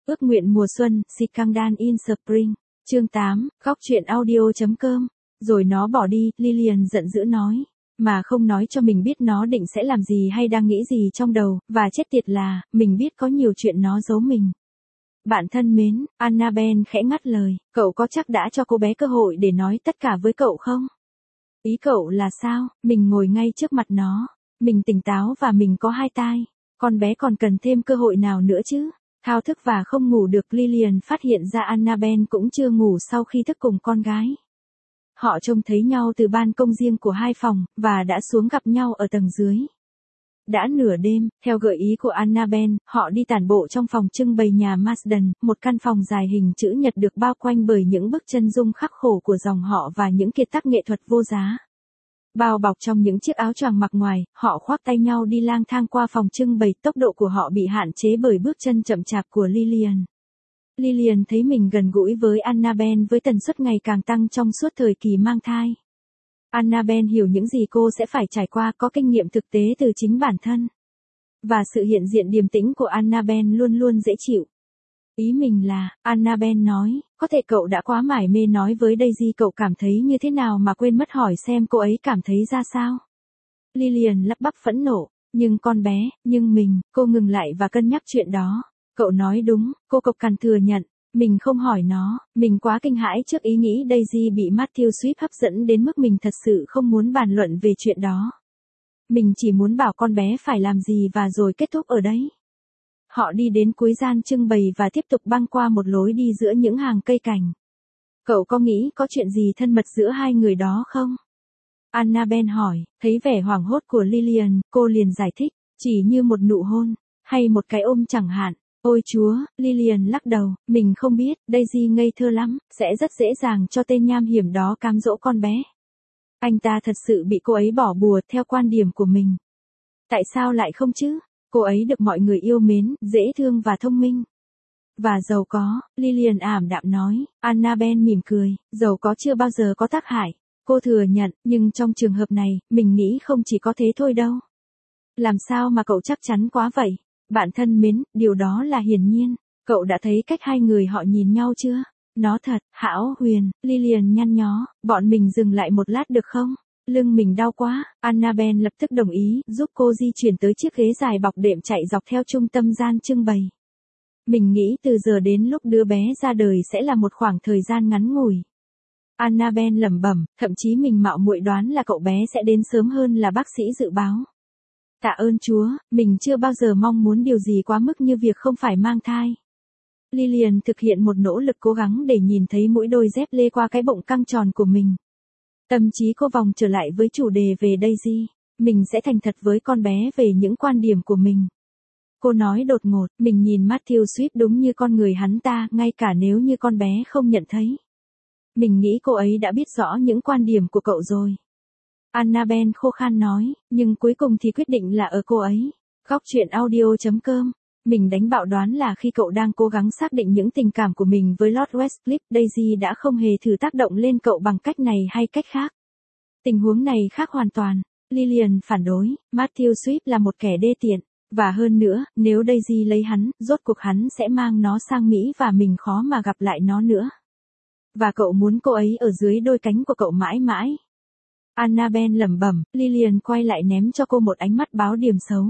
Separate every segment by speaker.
Speaker 1: Ước nguyện mùa xuân, Scandal in Spring. Chương 8, góc truyện audio.com. Rồi nó bỏ đi, Lillian giận dữ nói. Mà không nói cho mình biết nó định sẽ làm gì hay đang nghĩ gì trong đầu, và chết tiệt là, mình biết có nhiều chuyện nó giấu mình. Bạn thân mến, Annabelle khẽ ngắt lời, cậu có chắc đã cho cô bé cơ hội để nói tất cả với cậu không? Ý cậu là sao? Mình ngồi ngay trước mặt nó. Mình tỉnh táo và mình có hai tai. Con bé còn cần thêm cơ hội nào nữa chứ? Thao thức và không ngủ được, Lillian phát hiện ra Annabelle cũng chưa ngủ sau khi thức cùng con gái. Họ trông thấy nhau từ ban công riêng của hai phòng, và đã xuống gặp nhau ở tầng dưới. Đã nửa đêm, theo gợi ý của Annabelle, họ đi tản bộ trong phòng trưng bày nhà Marsden, một căn phòng dài hình chữ nhật được bao quanh bởi những bức chân dung khắc khổ của dòng họ và những kiệt tác nghệ thuật vô giá. Bao bọc trong những chiếc áo choàng mặc ngoài, họ khoác tay nhau đi lang thang qua phòng trưng bày, tốc độ của họ bị hạn chế bởi bước chân chậm chạp của Lillian. Lillian thấy mình gần gũi với Annabelle với tần suất ngày càng tăng trong suốt thời kỳ mang thai. Annabelle hiểu những gì cô sẽ phải trải qua, có kinh nghiệm thực tế từ chính bản thân. Và sự hiện diện điềm tĩnh của Annabelle luôn luôn dễ chịu. Ý mình là, Annabelle nói, có thể cậu đã quá mải mê nói với Daisy cậu cảm thấy như thế nào mà quên mất hỏi xem cô ấy cảm thấy ra sao. Lillian lắp bắp phẫn nộ, nhưng con bé, nhưng mình, cô ngừng lại và cân nhắc chuyện đó. Cậu nói đúng, cô cộc cằn thừa nhận. Mình không hỏi nó, mình quá kinh hãi trước ý nghĩ Daisy bị Matthew Swift hấp dẫn đến mức mình thật sự không muốn bàn luận về chuyện đó. Mình chỉ muốn bảo con bé phải làm gì và rồi kết thúc ở đấy. Họ đi đến cuối gian trưng bày và tiếp tục băng qua một lối đi giữa những hàng cây cảnh. Cậu có nghĩ có chuyện gì thân mật giữa hai người đó không? Annabelle hỏi, thấy vẻ hoảng hốt của Lillian, cô liền giải thích, chỉ như một nụ hôn, hay một cái ôm chẳng hạn. Ôi chúa, Lillian lắc đầu, mình không biết, Daisy ngây thơ lắm, sẽ rất dễ dàng cho tên nham hiểm đó cám dỗ con bé. Anh ta thật sự bị cô ấy bỏ bùa theo quan điểm của mình. Tại sao lại không chứ? Cô ấy được mọi người yêu mến, dễ thương và thông minh. Và giàu có, Lillian ảm đạm nói, Annabelle mỉm cười, giàu có chưa bao giờ có tác hại. Cô thừa nhận, nhưng trong trường hợp này, mình nghĩ không chỉ có thế thôi đâu. Làm sao mà cậu chắc chắn quá vậy? Bạn thân mến, điều đó là hiển nhiên. Cậu đã thấy cách hai người họ nhìn nhau chưa? Nó thật, Hão Huyền, Lillian nhăn nhó, bọn mình dừng lại một lát được không? Lưng mình đau quá. Annabelle lập tức đồng ý, giúp cô di chuyển tới chiếc ghế dài bọc đệm chạy dọc theo trung tâm gian trưng bày. Mình nghĩ từ giờ đến lúc đứa bé ra đời sẽ là một khoảng thời gian ngắn ngủi. Annabelle lẩm bẩm, thậm chí mình mạo muội đoán là cậu bé sẽ đến sớm hơn là bác sĩ dự báo. Tạ ơn Chúa, mình chưa bao giờ mong muốn điều gì quá mức như việc không phải mang thai. Lillian thực hiện một nỗ lực cố gắng để nhìn thấy mũi đôi dép lê qua cái bụng căng tròn của mình. Tâm trí cô vòng trở lại với chủ đề về Daisy. Mình sẽ thành thật với con bé về những quan điểm của mình. Cô nói đột ngột, mình nhìn Matthew Swift đúng như con người hắn ta, ngay cả nếu như con bé không nhận thấy. Mình nghĩ cô ấy đã biết rõ những quan điểm của cậu rồi. Annabelle khô khan nói, nhưng cuối cùng thì quyết định là ở cô ấy. Góc truyện audio.com. Mình đánh bạo đoán là khi cậu đang cố gắng xác định những tình cảm của mình với Lord Westcliff, Daisy đã không hề thử tác động lên cậu bằng cách này hay cách khác. Tình huống này khác hoàn toàn. Lillian phản đối, Matthew Swift là một kẻ đê tiện. Và hơn nữa, nếu Daisy lấy hắn, rốt cuộc hắn sẽ mang nó sang Mỹ và mình khó mà gặp lại nó nữa. Và cậu muốn cô ấy ở dưới đôi cánh của cậu mãi mãi. Annabelle lẩm bẩm, Lillian quay lại ném cho cô một ánh mắt báo điểm xấu.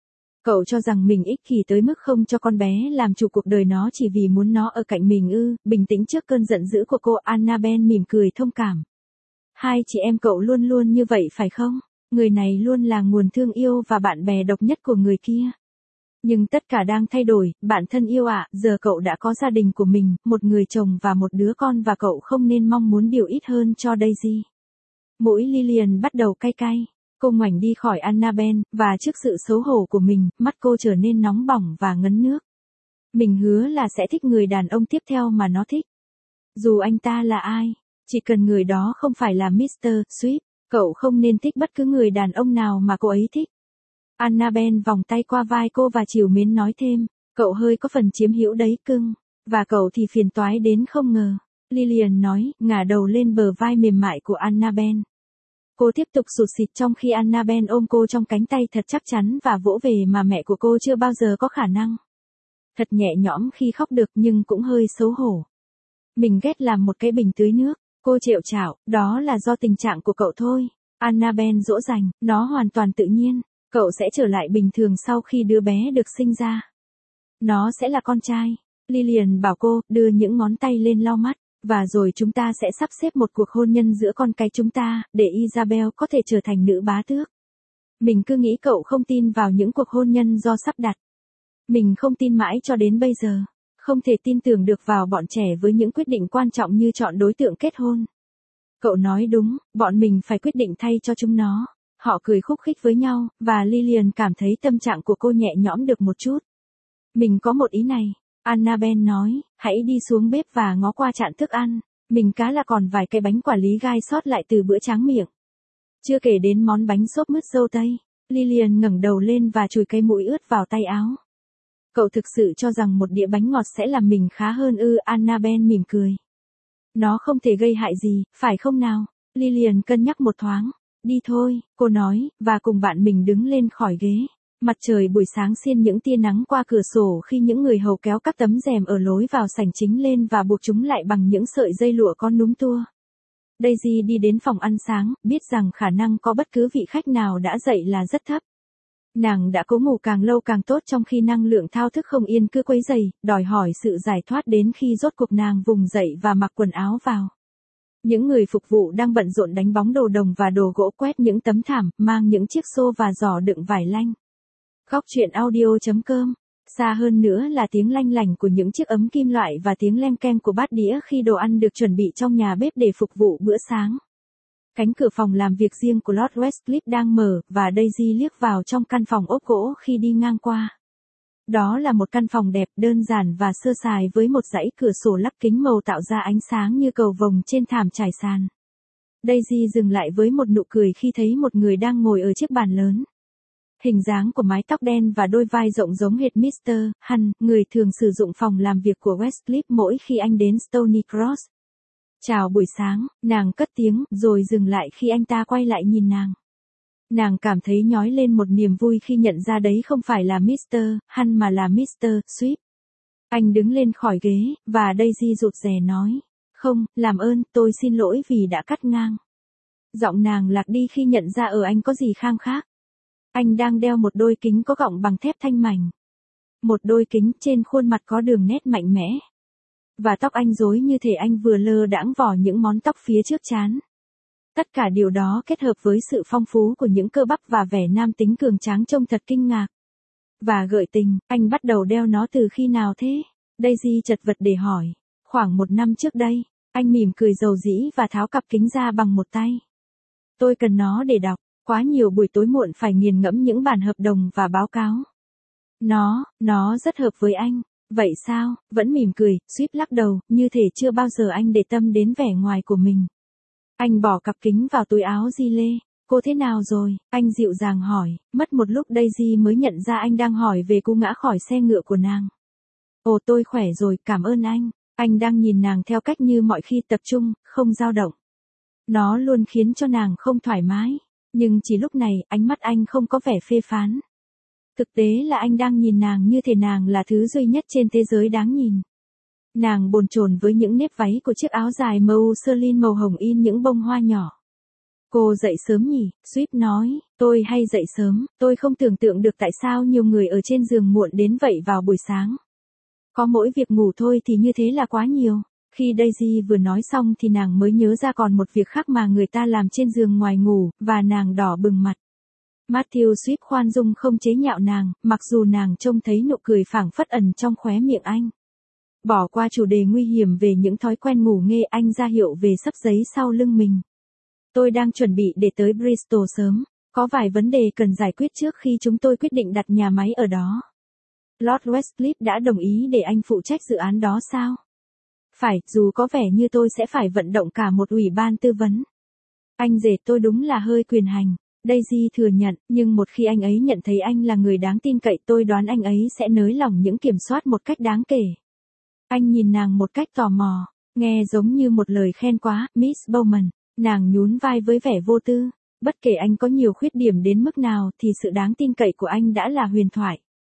Speaker 1: Cậu cho rằng mình ích kỷ tới mức không cho con bé làm chủ cuộc đời nó chỉ vì muốn nó ở cạnh mình ư? Bình tĩnh trước cơn giận dữ của cô, Annabelle mỉm cười thông cảm. Hai chị em cậu luôn luôn như vậy phải không? Người này luôn là nguồn thương yêu và bạn bè độc nhất của người kia. Nhưng tất cả đang thay đổi, bạn thân yêu ạ, giờ cậu đã có gia đình của mình, một người chồng và một đứa con và cậu không nên mong muốn điều ít hơn cho Daisy. Mũi Lillian bắt đầu cay cay. Cô ngoảnh đi khỏi Annabelle, và trước sự xấu hổ của mình, mắt cô trở nên nóng bỏng và ngấn nước. Mình hứa là sẽ thích người đàn ông tiếp theo mà nó thích. Dù anh ta là ai, chỉ cần người đó không phải là Mr. Swift, cậu không nên thích bất cứ người đàn ông nào mà cô ấy thích. Annabelle vòng tay qua vai cô và trìu mến nói thêm, cậu hơi có phần chiếm hữu đấy cưng, và cậu thì phiền toái đến không ngờ. Lillian nói, ngả đầu lên bờ vai mềm mại của Annabelle. Cô tiếp tục sụt sịt trong khi Annabelle ôm cô trong cánh tay thật chắc chắn và vỗ về mà mẹ của cô chưa bao giờ có khả năng. Thật nhẹ nhõm khi khóc được nhưng cũng hơi xấu hổ. Mình ghét làm một cái bình tưới nước. Cô trêu chạo, đó là do tình trạng của cậu thôi. Annabelle dỗ dành, nó hoàn toàn tự nhiên. Cậu sẽ trở lại bình thường sau khi đứa bé được sinh ra. Nó sẽ là con trai. Lillian bảo cô, đưa những ngón tay lên lau mắt. Và rồi chúng ta sẽ sắp xếp một cuộc hôn nhân giữa con cái chúng ta, để Isabel có thể trở thành nữ bá tước. Mình cứ nghĩ cậu không tin vào những cuộc hôn nhân do sắp đặt. Mình không tin mãi cho đến bây giờ. Không thể tin tưởng được vào bọn trẻ với những quyết định quan trọng như chọn đối tượng kết hôn. Cậu nói đúng, bọn mình phải quyết định thay cho chúng nó. Họ cười khúc khích với nhau, và Lillian cảm thấy tâm trạng của cô nhẹ nhõm được một chút. Mình có một ý này. Annabelle nói, hãy đi xuống bếp và ngó qua chạn thức ăn. Mình cá là còn vài cái bánh quả lý gai sót lại từ bữa tráng miệng. Chưa kể đến món bánh xốp mứt dâu tây. Lillian ngẩng đầu lên và chùi cái mũi ướt vào tay áo. Cậu thực sự cho rằng một đĩa bánh ngọt sẽ làm mình khá hơn ư? Annabelle mỉm cười. Nó không thể gây hại gì, phải không nào? Lillian cân nhắc một thoáng. Đi thôi, cô nói, và cùng bạn mình đứng lên khỏi ghế. Mặt trời buổi sáng xiên những tia nắng qua cửa sổ khi những người hầu kéo các tấm rèm ở lối vào sảnh chính lên và buộc chúng lại bằng những sợi dây lụa con núm tua. Daisy đi đến phòng ăn sáng, biết rằng khả năng có bất cứ vị khách nào đã dậy là rất thấp. Nàng đã cố ngủ càng lâu càng tốt trong khi năng lượng thao thức không yên cứ quấy rầy, đòi hỏi sự giải thoát đến khi rốt cuộc nàng vùng dậy và mặc quần áo vào. Những người phục vụ đang bận rộn đánh bóng đồ đồng và đồ gỗ, quét những tấm thảm, mang những chiếc xô và giỏ đựng vải lanh. Góc truyện audio.com. Xa hơn nữa là tiếng lanh lảnh của những chiếc ấm kim loại và tiếng leng keng của bát đĩa khi đồ ăn được chuẩn bị trong nhà bếp để phục vụ bữa sáng. Cánh cửa phòng làm việc riêng của Lord Westcliff đang mở, và Daisy liếc vào trong căn phòng ốp gỗ khi đi ngang qua. Đó là một căn phòng đẹp, đơn giản và sơ sài với một dãy cửa sổ lắp kính màu tạo ra ánh sáng như cầu vồng trên thảm trải sàn. Daisy dừng lại với một nụ cười khi thấy một người đang ngồi ở chiếc bàn lớn. Hình dáng của mái tóc đen và đôi vai rộng giống hệt Mr. Hunt, người thường sử dụng phòng làm việc của Westcliff mỗi khi anh đến Stony Cross. Chào buổi sáng, nàng cất tiếng, rồi dừng lại khi anh ta quay lại nhìn nàng. Nàng cảm thấy nhói lên một niềm vui khi nhận ra đấy không phải là Mr. Hunt mà là Mr. Swift. Anh đứng lên khỏi ghế, và Daisy rụt rè nói, không, làm ơn, tôi xin lỗi vì đã cắt ngang. Giọng nàng lạc đi khi nhận ra ở anh có gì khang khác. Anh đang đeo một đôi kính có gọng bằng thép thanh mảnh. Một đôi kính trên khuôn mặt có đường nét mạnh mẽ. Và tóc anh rối như thể anh vừa lơ đãng vò những món tóc phía trước trán. Tất cả điều đó kết hợp với sự phong phú của những cơ bắp và vẻ nam tính cường tráng trông thật kinh ngạc. Và gợi tình, anh bắt đầu đeo nó từ khi nào thế? Daisy chật vật để hỏi. Khoảng 1 năm trước đây, anh mỉm cười dầu dĩ và tháo cặp kính ra bằng một tay. Tôi cần nó để đọc, quá nhiều buổi tối muộn phải nghiền ngẫm những bản hợp đồng và báo cáo. Nó rất hợp với anh. Vậy sao? Vẫn mỉm cười, Swift lắc đầu, như thể chưa bao giờ anh để tâm đến vẻ ngoài của mình. Anh bỏ cặp kính vào túi áo gi lê. Cô thế nào rồi? Anh dịu dàng hỏi. Mất một lúc Daisy mới nhận ra anh đang hỏi về cú ngã khỏi xe ngựa của nàng. Ồ, tôi khỏe rồi, cảm ơn anh. Anh đang nhìn nàng theo cách như mọi khi, tập trung, không dao động. Nó luôn khiến cho nàng không thoải mái. Nhưng chỉ lúc này, ánh mắt anh không có vẻ phê phán. Thực tế là anh đang nhìn nàng như thể nàng là thứ duy nhất trên thế giới đáng nhìn. Nàng bồn chồn với những nếp váy của chiếc áo dài màu sơ lin màu hồng in những bông hoa nhỏ. Cô dậy sớm nhỉ? Swift nói, tôi hay dậy sớm, tôi không tưởng tượng được tại sao nhiều người ở trên giường muộn đến vậy vào buổi sáng. Có mỗi việc ngủ thôi thì như thế là quá nhiều. Khi Daisy vừa nói xong thì nàng mới nhớ ra còn một việc khác mà người ta làm trên giường ngoài ngủ, và nàng đỏ bừng mặt. Matthew Swift khoan dung không chế nhạo nàng, mặc dù nàng trông thấy nụ cười phảng phất ẩn trong khóe miệng anh. Bỏ qua chủ đề nguy hiểm về những thói quen ngủ nghê, anh ra hiệu về sấp giấy sau lưng mình. Tôi đang chuẩn bị để tới Bristol sớm, có vài vấn đề cần giải quyết trước khi chúng tôi quyết định đặt nhà máy ở đó. Lord Westcliff đã đồng ý để anh phụ trách dự án đó sao? Phải, dù có vẻ như tôi sẽ phải vận động cả một ủy ban tư vấn. Anh rể tôi đúng là hơi quyền hành. Daisy thừa nhận, nhưng một khi anh ấy nhận thấy anh là người đáng tin cậy, tôi đoán anh ấy sẽ nới lỏng những kiểm soát một cách đáng kể. Anh nhìn nàng một cách tò mò, nghe giống như một lời khen quá, Miss Bowman. Nàng nhún vai với vẻ vô tư. Bất kể anh có nhiều khuyết điểm đến mức nào thì sự đáng tin cậy của anh đã là huyền thoại.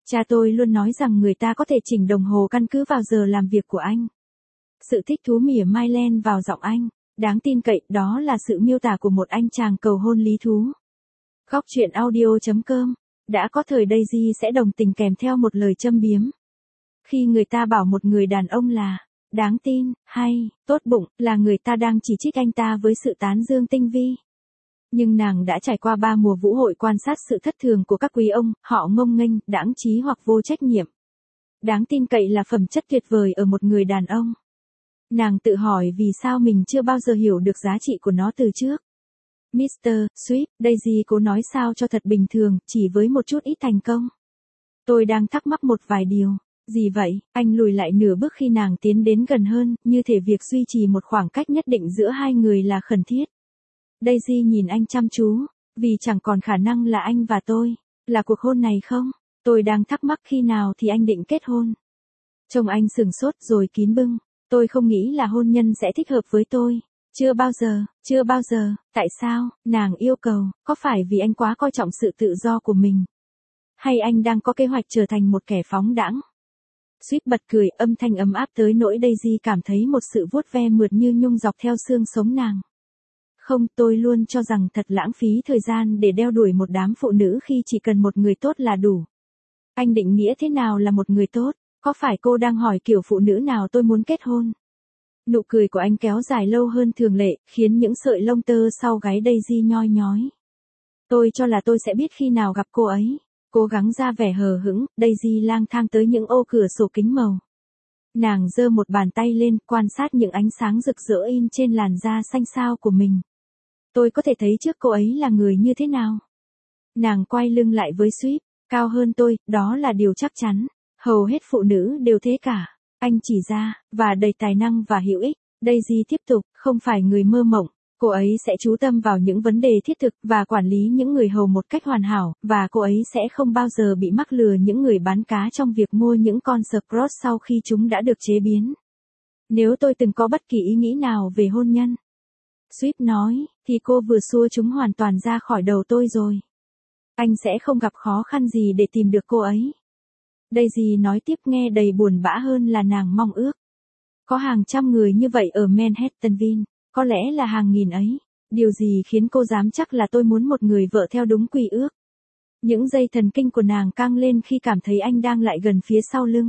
Speaker 1: Cha tôi luôn nói rằng người ta có thể chỉnh đồng hồ căn cứ vào giờ làm việc của anh. Sự thích thú mỉa mai len vào giọng anh. Đáng tin cậy, đó là sự miêu tả của một anh chàng cầu hôn lý thú. Góc truyện audio.com. Đã có thời Daisy sẽ đồng tình kèm theo một lời châm biếm. Khi người ta bảo một người đàn ông là đáng tin, hay, tốt bụng, là người ta đang chỉ trích anh ta với sự tán dương tinh vi. Nhưng nàng đã trải qua 3 mùa vũ hội quan sát sự thất thường của các quý ông, họ ngông nghênh, đãng trí hoặc vô trách nhiệm. Đáng tin cậy là phẩm chất tuyệt vời ở một người đàn ông. Nàng tự hỏi vì sao mình chưa bao giờ hiểu được giá trị của nó từ trước. Mr. Swift, Daisy cố nói sao cho thật bình thường, chỉ với một chút ít thành công. Tôi đang thắc mắc một vài điều. Gì vậy? Anh lùi lại nửa bước khi nàng tiến đến gần hơn, như thể việc duy trì một khoảng cách nhất định giữa hai người là khẩn thiết. Daisy nhìn anh chăm chú, vì chẳng còn khả năng là anh và tôi, là cuộc hôn này không? Tôi đang thắc mắc khi nào thì anh định kết hôn. Trông anh sửng sốt rồi kín bưng. Tôi không nghĩ là hôn nhân sẽ thích hợp với tôi. Chưa bao giờ, tại sao? Nàng yêu cầu, có phải vì anh quá coi trọng sự tự do của mình? Hay anh đang có kế hoạch trở thành một kẻ phóng đãng? Swift bật cười, âm thanh ấm áp tới nỗi Daisy cảm thấy một sự vuốt ve mượt như nhung dọc theo xương sống nàng. Không, tôi luôn cho rằng thật lãng phí thời gian để đeo đuổi một đám phụ nữ khi chỉ cần một người tốt là đủ. Anh định nghĩa thế nào là một người tốt? Có phải cô đang hỏi kiểu phụ nữ nào tôi muốn kết hôn? Nụ cười của anh kéo dài lâu hơn thường lệ, khiến những sợi lông tơ sau gáy Daisy nhoi nhói. Tôi cho là tôi sẽ biết khi nào gặp cô ấy. Cố gắng ra vẻ hờ hững, Daisy lang thang tới những ô cửa sổ kính màu. Nàng giơ một bàn tay lên, quan sát những ánh sáng rực rỡ in trên làn da xanh xao của mình. Tôi có thể thấy trước cô ấy là người như thế nào. Nàng quay lưng lại với Swift, cao hơn tôi, đó là điều chắc chắn. Hầu hết phụ nữ đều thế cả. Anh chỉ ra, và đầy tài năng và hữu ích. Daisy tiếp tục, không phải người mơ mộng. Cô ấy sẽ chú tâm vào những vấn đề thiết thực và quản lý những người hầu một cách hoàn hảo, và cô ấy sẽ không bao giờ bị mắc lừa những người bán cá trong việc mua những con Scrooge sau khi chúng đã được chế biến. Nếu tôi từng có bất kỳ ý nghĩ nào về hôn nhân, Swift nói, thì cô vừa xua chúng hoàn toàn ra khỏi đầu tôi rồi. Anh sẽ không gặp khó khăn gì để tìm được cô ấy. Daisy nói tiếp nghe đầy buồn bã hơn là nàng mong ước. Có hàng trăm người như vậy ở Manhattanville, có lẽ là hàng nghìn ấy. Điều gì khiến cô dám chắc là tôi muốn một người vợ theo đúng quy ước? Những dây thần kinh của nàng căng lên khi cảm thấy anh đang lại gần phía sau lưng.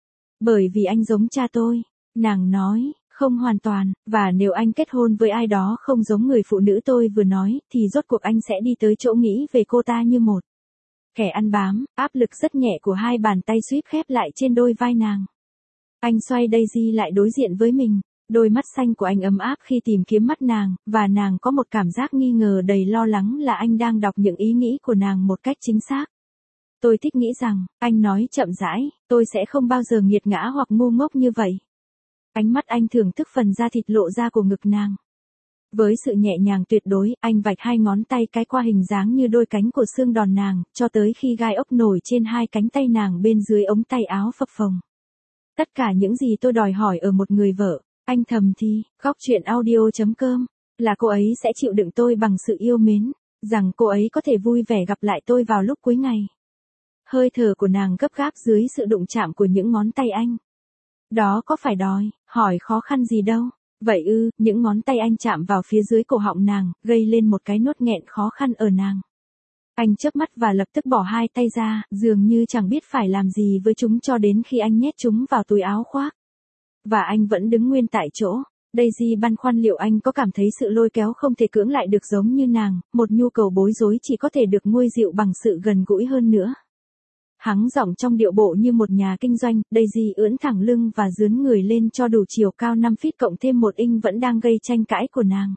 Speaker 1: Bởi vì anh giống cha tôi, nàng nói, không hoàn toàn, và nếu anh kết hôn với ai đó không giống người phụ nữ tôi vừa nói, thì rốt cuộc anh sẽ đi tới chỗ nghĩ về cô ta như một kẻ ăn bám. Áp lực rất nhẹ của hai bàn tay Swift khép lại trên đôi vai nàng. Anh xoay Daisy lại đối diện với mình. Đôi mắt xanh của anh ấm áp khi tìm kiếm mắt nàng, và nàng có một cảm giác nghi ngờ đầy lo lắng là anh đang đọc những ý nghĩ của nàng một cách chính xác. Tôi thích nghĩ rằng, anh nói chậm rãi, tôi sẽ không bao giờ nghiệt ngã hoặc ngu ngốc như vậy. Ánh mắt anh thưởng thức phần da thịt lộ ra của ngực nàng. Với sự nhẹ nhàng tuyệt đối, anh vạch hai ngón tay cái qua hình dáng như đôi cánh của xương đòn nàng, cho tới khi gai ốc nổi trên hai cánh tay nàng bên dưới ống tay áo phập phồng. Tất cả những gì tôi đòi hỏi ở một người vợ, anh thầm thì, góc truyện audio.com, là cô ấy sẽ chịu đựng tôi bằng sự yêu mến, rằng cô ấy có thể vui vẻ gặp lại tôi vào lúc cuối ngày. Hơi thở của nàng gấp gáp dưới sự đụng chạm của những ngón tay anh. Đó có phải đòi hỏi khó khăn gì đâu. Vậy ư, những ngón tay anh chạm vào phía dưới cổ họng nàng, gây lên một cái nốt nghẹn khó khăn ở nàng. Anh chớp mắt và lập tức bỏ hai tay ra, dường như chẳng biết phải làm gì với chúng cho đến khi anh nhét chúng vào túi áo khoác. Và anh vẫn đứng nguyên tại chỗ. Daisy băn khoăn liệu anh có cảm thấy sự lôi kéo không thể cưỡng lại được giống như nàng, một nhu cầu bối rối chỉ có thể được nguôi dịu bằng sự gần gũi hơn nữa. Hắng giọng trong điệu bộ như một nhà kinh doanh, Daisy ưỡn thẳng lưng và dướn người lên cho đủ chiều cao 5 feet cộng thêm 1 inch vẫn đang gây tranh cãi của nàng.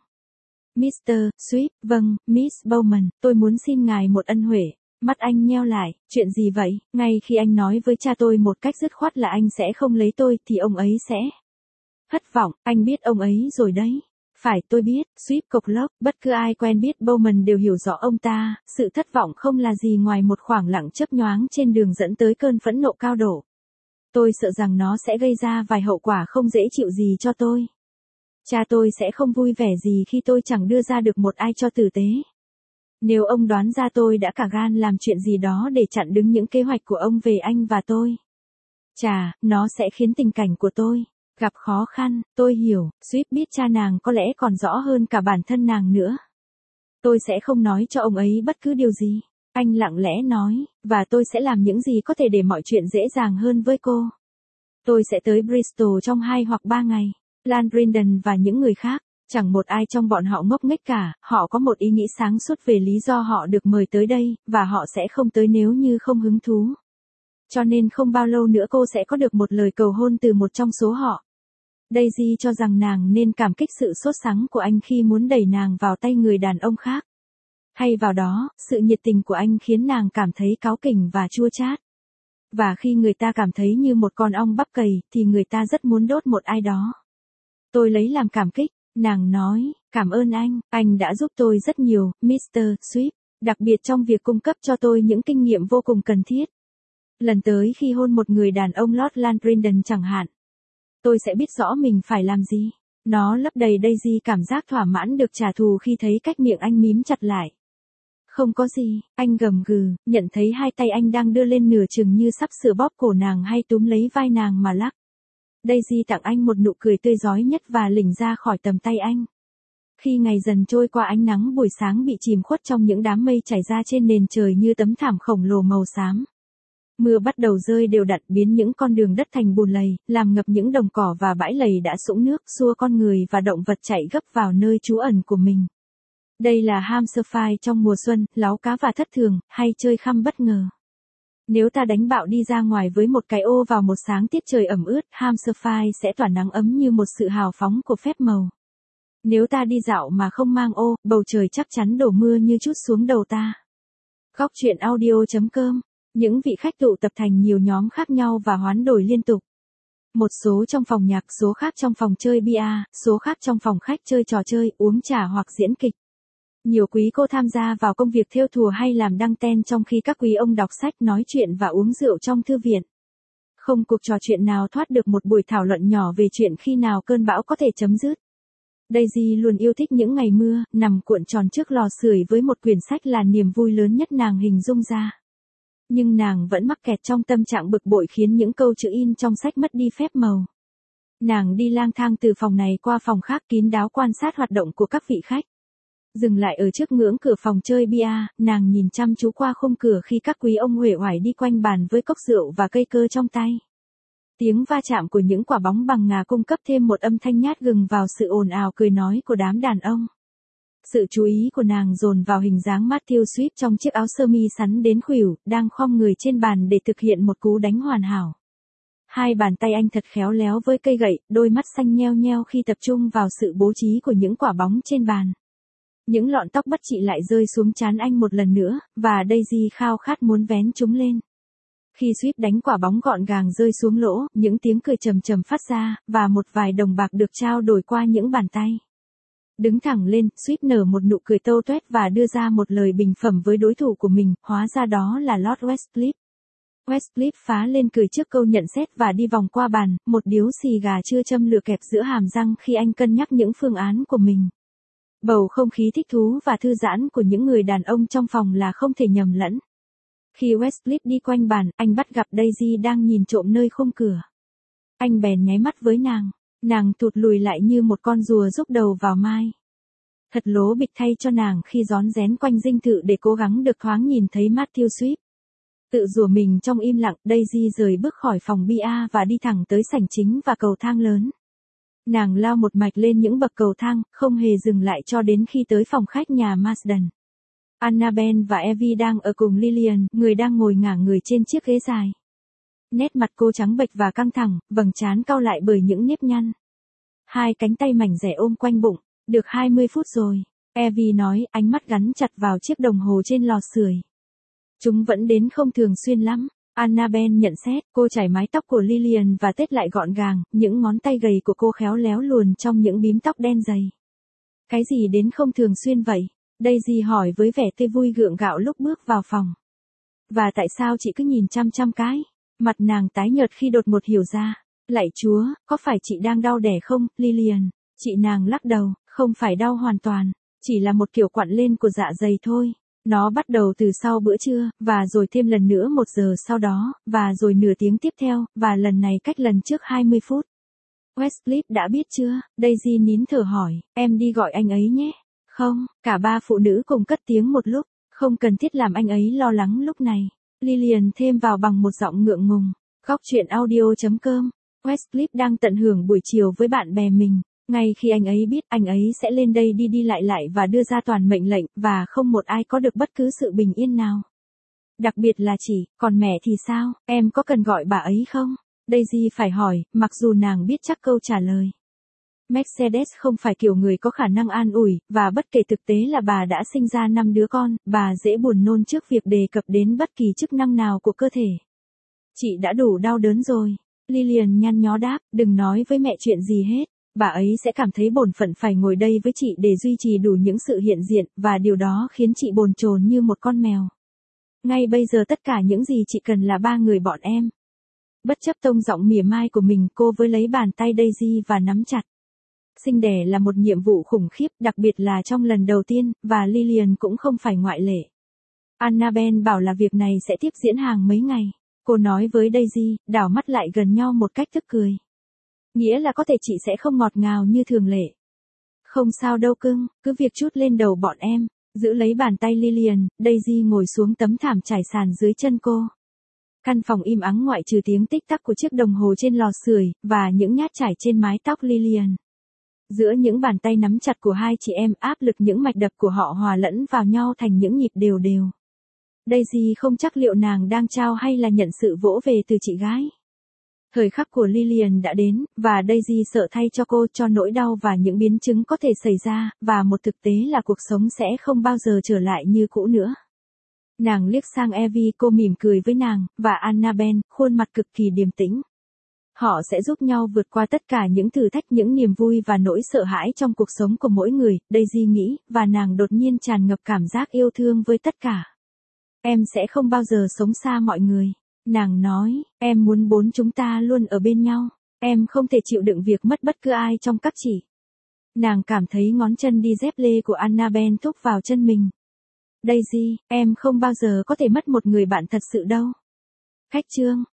Speaker 1: Mr. Swift, vâng, Miss Bowman, tôi muốn xin ngài một ân huệ. Mắt anh nheo lại, chuyện gì vậy? Ngay khi anh nói với cha tôi một cách dứt khoát là anh sẽ không lấy tôi, thì ông ấy sẽ thất vọng, anh biết ông ấy rồi đấy. Phải, tôi biết, Swift cộc lốc, bất cứ ai quen biết Bowman đều hiểu rõ ông ta, sự thất vọng không là gì ngoài một khoảng lặng chớp nhoáng trên đường dẫn tới cơn phẫn nộ cao độ. Tôi sợ rằng nó sẽ gây ra vài hậu quả không dễ chịu gì cho tôi. Cha tôi sẽ không vui vẻ gì khi tôi chẳng đưa ra được một ai cho tử tế. Nếu ông đoán ra tôi đã cả gan làm chuyện gì đó để chặn đứng những kế hoạch của ông về anh và tôi. Chà, nó sẽ khiến tình cảnh của tôi gặp khó khăn, tôi hiểu, Swift biết cha nàng có lẽ còn rõ hơn cả bản thân nàng nữa. Tôi sẽ không nói cho ông ấy bất cứ điều gì. Anh lặng lẽ nói, và tôi sẽ làm những gì có thể để mọi chuyện dễ dàng hơn với cô. Tôi sẽ tới Bristol trong 2 hoặc 3 ngày. Lan Brindon và những người khác, chẳng một ai trong bọn họ ngốc nghếch cả, họ có một ý nghĩ sáng suốt về lý do họ được mời tới đây, và họ sẽ không tới nếu như không hứng thú. Cho nên không bao lâu nữa cô sẽ có được một lời cầu hôn từ một trong số họ. Daisy cho rằng nàng nên cảm kích sự sốt sắng của anh khi muốn đẩy nàng vào tay người đàn ông khác. Thay vào đó, sự nhiệt tình của anh khiến nàng cảm thấy cáu kỉnh và chua chát. Và khi người ta cảm thấy như một con ong bắp cày, thì người ta rất muốn đốt một ai đó. Tôi lấy làm cảm kích, nàng nói, cảm ơn anh đã giúp tôi rất nhiều, Mr. Swift, đặc biệt trong việc cung cấp cho tôi những kinh nghiệm vô cùng cần thiết. Lần tới khi hôn một người đàn ông Lord Lanbrindon chẳng hạn, tôi sẽ biết rõ mình phải làm gì. Nó lấp đầy Daisy cảm giác thỏa mãn được trả thù khi thấy cách miệng anh mím chặt lại. Không có gì, anh gầm gừ, nhận thấy hai tay anh đang đưa lên nửa chừng như sắp sửa bóp cổ nàng hay túm lấy vai nàng mà lắc. Daisy tặng anh một nụ cười tươi rói nhất và lỉnh ra khỏi tầm tay anh. Khi ngày dần trôi qua, ánh nắng buổi sáng bị chìm khuất trong những đám mây trải ra trên nền trời như tấm thảm khổng lồ màu xám. Mưa bắt đầu rơi đều đặn, biến những con đường đất thành bùn lầy, làm ngập những đồng cỏ và bãi lầy đã sũng nước, xua con người và động vật chạy gấp vào nơi trú ẩn của mình. Đây là Hampshire trong mùa xuân, láu cá và thất thường, hay chơi khăm bất ngờ. Nếu ta đánh bạo đi ra ngoài với một cái ô vào một sáng tiết trời ẩm ướt, Hampshire sẽ tỏa nắng ấm như một sự hào phóng của phép màu. Nếu ta đi dạo mà không mang ô, bầu trời chắc chắn đổ mưa như trút xuống đầu ta. Góc truyện audio.com. Những vị khách tụ tập thành nhiều nhóm khác nhau và hoán đổi liên tục. Một số trong phòng nhạc, số khác trong phòng chơi bia, số khác trong phòng khách chơi trò chơi, uống trà hoặc diễn kịch. Nhiều quý cô tham gia vào công việc thêu thùa hay làm đăng ten, trong khi các quý ông đọc sách, nói chuyện và uống rượu trong thư viện. Không cuộc trò chuyện nào thoát được một buổi thảo luận nhỏ về chuyện khi nào cơn bão có thể chấm dứt. Daisy luôn yêu thích những ngày mưa, nằm cuộn tròn trước lò sưởi với một quyển sách là niềm vui lớn nhất nàng hình dung ra. Nhưng nàng vẫn mắc kẹt trong tâm trạng bực bội khiến những câu chữ in trong sách mất đi phép màu. Nàng đi lang thang từ phòng này qua phòng khác, kín đáo quan sát hoạt động của các vị khách. Dừng lại ở trước ngưỡng cửa phòng chơi bia, nàng nhìn chăm chú qua khung cửa khi các quý ông uể oải đi quanh bàn với cốc rượu và cây cơ trong tay. Tiếng va chạm của những quả bóng bằng ngà cung cấp thêm một âm thanh nhát gừng vào sự ồn ào cười nói của đám đàn ông. Sự chú ý của nàng dồn vào hình dáng Matthew Swift trong chiếc áo sơ mi sắn đến khuỷu, đang khom người trên bàn để thực hiện một cú đánh hoàn hảo. Hai bàn tay anh thật khéo léo với cây gậy, đôi mắt xanh nheo nheo khi tập trung vào sự bố trí của những quả bóng trên bàn. Những lọn tóc bất trị lại rơi xuống trán anh một lần nữa, và Daisy khao khát muốn vén chúng lên. Khi Swift đánh quả bóng gọn gàng rơi xuống lỗ, những tiếng cười trầm trầm phát ra, và một vài đồng bạc được trao đổi qua những bàn tay. Đứng thẳng lên, Swift nở một nụ cười tâu tuét và đưa ra một lời bình phẩm với đối thủ của mình, hóa ra đó là Lord Westcliff. Westcliff phá lên cười trước câu nhận xét và đi vòng qua bàn, một điếu xì gà chưa châm lửa kẹp giữa hàm răng khi anh cân nhắc những phương án của mình. Bầu không khí thích thú và thư giãn của những người đàn ông trong phòng là không thể nhầm lẫn. Khi Westcliff đi quanh bàn, anh bắt gặp Daisy đang nhìn trộm nơi khung cửa. Anh bèn nháy mắt với nàng. Nàng tụt lùi lại như một con rùa rúc đầu vào mai. Thật lố bịch thay cho nàng khi rón rén quanh dinh thự để cố gắng được thoáng nhìn thấy Matthew Swift. Tự rủa mình trong im lặng, Daisy rời bước khỏi phòng bia và đi thẳng tới sảnh chính và cầu thang lớn. Nàng lao một mạch lên những bậc cầu thang, không hề dừng lại cho đến khi tới phòng khách nhà Marsden. Annabel và Evie đang ở cùng Lillian, người đang ngồi ngả người trên chiếc ghế dài. Nét mặt cô trắng bệch và căng thẳng, vầng trán cau lại bởi những nếp nhăn. Hai cánh tay mảnh dẻ ôm quanh bụng. Được 20 phút rồi, Evie nói, ánh mắt gắn chặt vào chiếc đồng hồ trên lò sưởi. Chúng vẫn đến không thường xuyên lắm. Annabel nhận xét, cô chải mái tóc của Lillian và tết lại gọn gàng, những ngón tay gầy của cô khéo léo luồn trong những bím tóc đen dày. Cái gì đến không thường xuyên vậy? Daisy hỏi với vẻ tươi vui gượng gạo lúc bước vào phòng. Và tại sao chị cứ nhìn chăm chăm cái? Mặt nàng tái nhợt khi đột ngột hiểu ra. Lạy Chúa, có phải chị đang đau đẻ không, Lillian? Chị nàng lắc đầu, không phải đau hoàn toàn, chỉ là một kiểu quặn lên của dạ dày thôi. Nó bắt đầu từ sau bữa trưa, và rồi thêm lần nữa 1 giờ sau đó, và rồi nửa tiếng tiếp theo, và lần này cách lần trước 20 phút. Westcliff đã biết chưa? Daisy nín thở hỏi, em đi gọi anh ấy nhé. Không, cả ba phụ nữ cùng cất tiếng một lúc, không cần thiết làm anh ấy lo lắng lúc này. Lillian thêm vào bằng một giọng ngượng ngùng. Góc chuyện audio.com. Westcliff đang tận hưởng buổi chiều với bạn bè mình. Ngay khi anh ấy biết anh ấy sẽ lên đây đi đi lại và đưa ra toàn mệnh lệnh, và không một ai có được bất cứ sự bình yên nào. Đặc biệt là chị, còn mẹ thì sao, em có cần gọi bà ấy không? Daisy phải hỏi, mặc dù nàng biết chắc câu trả lời. Mercedes không phải kiểu người có khả năng an ủi, và bất kể thực tế là bà đã sinh ra 5 đứa con, bà dễ buồn nôn trước việc đề cập đến bất kỳ chức năng nào của cơ thể. Chị đã đủ đau đớn rồi. Lillian nhăn nhó đáp, đừng nói với mẹ chuyện gì hết. Bà ấy sẽ cảm thấy bổn phận phải ngồi đây với chị để duy trì đủ những sự hiện diện, và điều đó khiến chị bồn chồn như một con mèo. Ngay bây giờ tất cả những gì chị cần là 3 người bọn em. Bất chấp tông giọng mỉa mai của mình, cô với lấy bàn tay Daisy và nắm chặt. Sinh đẻ là một nhiệm vụ khủng khiếp, đặc biệt là trong lần đầu tiên, và Lillian cũng không phải ngoại lệ. Annabelle bảo là việc này sẽ tiếp diễn hàng mấy ngày. Cô nói với Daisy, đảo mắt lại gần nhau một cách tức cười. Nghĩa là có thể chị sẽ không ngọt ngào như thường lệ. Không sao đâu cưng, cứ việc trút lên đầu bọn em. Giữ lấy bàn tay Lillian, Daisy ngồi xuống tấm thảm trải sàn dưới chân cô. Căn phòng im ắng ngoại trừ tiếng tích tắc của chiếc đồng hồ trên lò sưởi, và những nhát chải trên mái tóc Lillian. Giữa những bàn tay nắm chặt của hai chị em, áp lực những mạch đập của họ hòa lẫn vào nhau thành những nhịp đều đều. Daisy không chắc liệu nàng đang trao hay là nhận sự vỗ về từ chị gái. Thời khắc của Lillian đã đến, và Daisy sợ thay cho cô, cho nỗi đau và những biến chứng có thể xảy ra, và một thực tế là cuộc sống sẽ không bao giờ trở lại như cũ nữa. Nàng liếc sang Evie, cô mỉm cười với nàng, và Annabelle, khuôn mặt cực kỳ điềm tĩnh. Họ sẽ giúp nhau vượt qua tất cả những thử thách, những niềm vui và nỗi sợ hãi trong cuộc sống của mỗi người, Daisy nghĩ, và nàng đột nhiên tràn ngập cảm giác yêu thương với tất cả. Em sẽ không bao giờ sống xa mọi người. Nàng nói, em muốn bốn chúng ta luôn ở bên nhau. Em không thể chịu đựng việc mất bất cứ ai trong các chị. Nàng cảm thấy ngón chân đi dép lê của Annabelle thúc vào chân mình. Daisy, em không bao giờ có thể mất một người bạn thật sự đâu. Khách chương.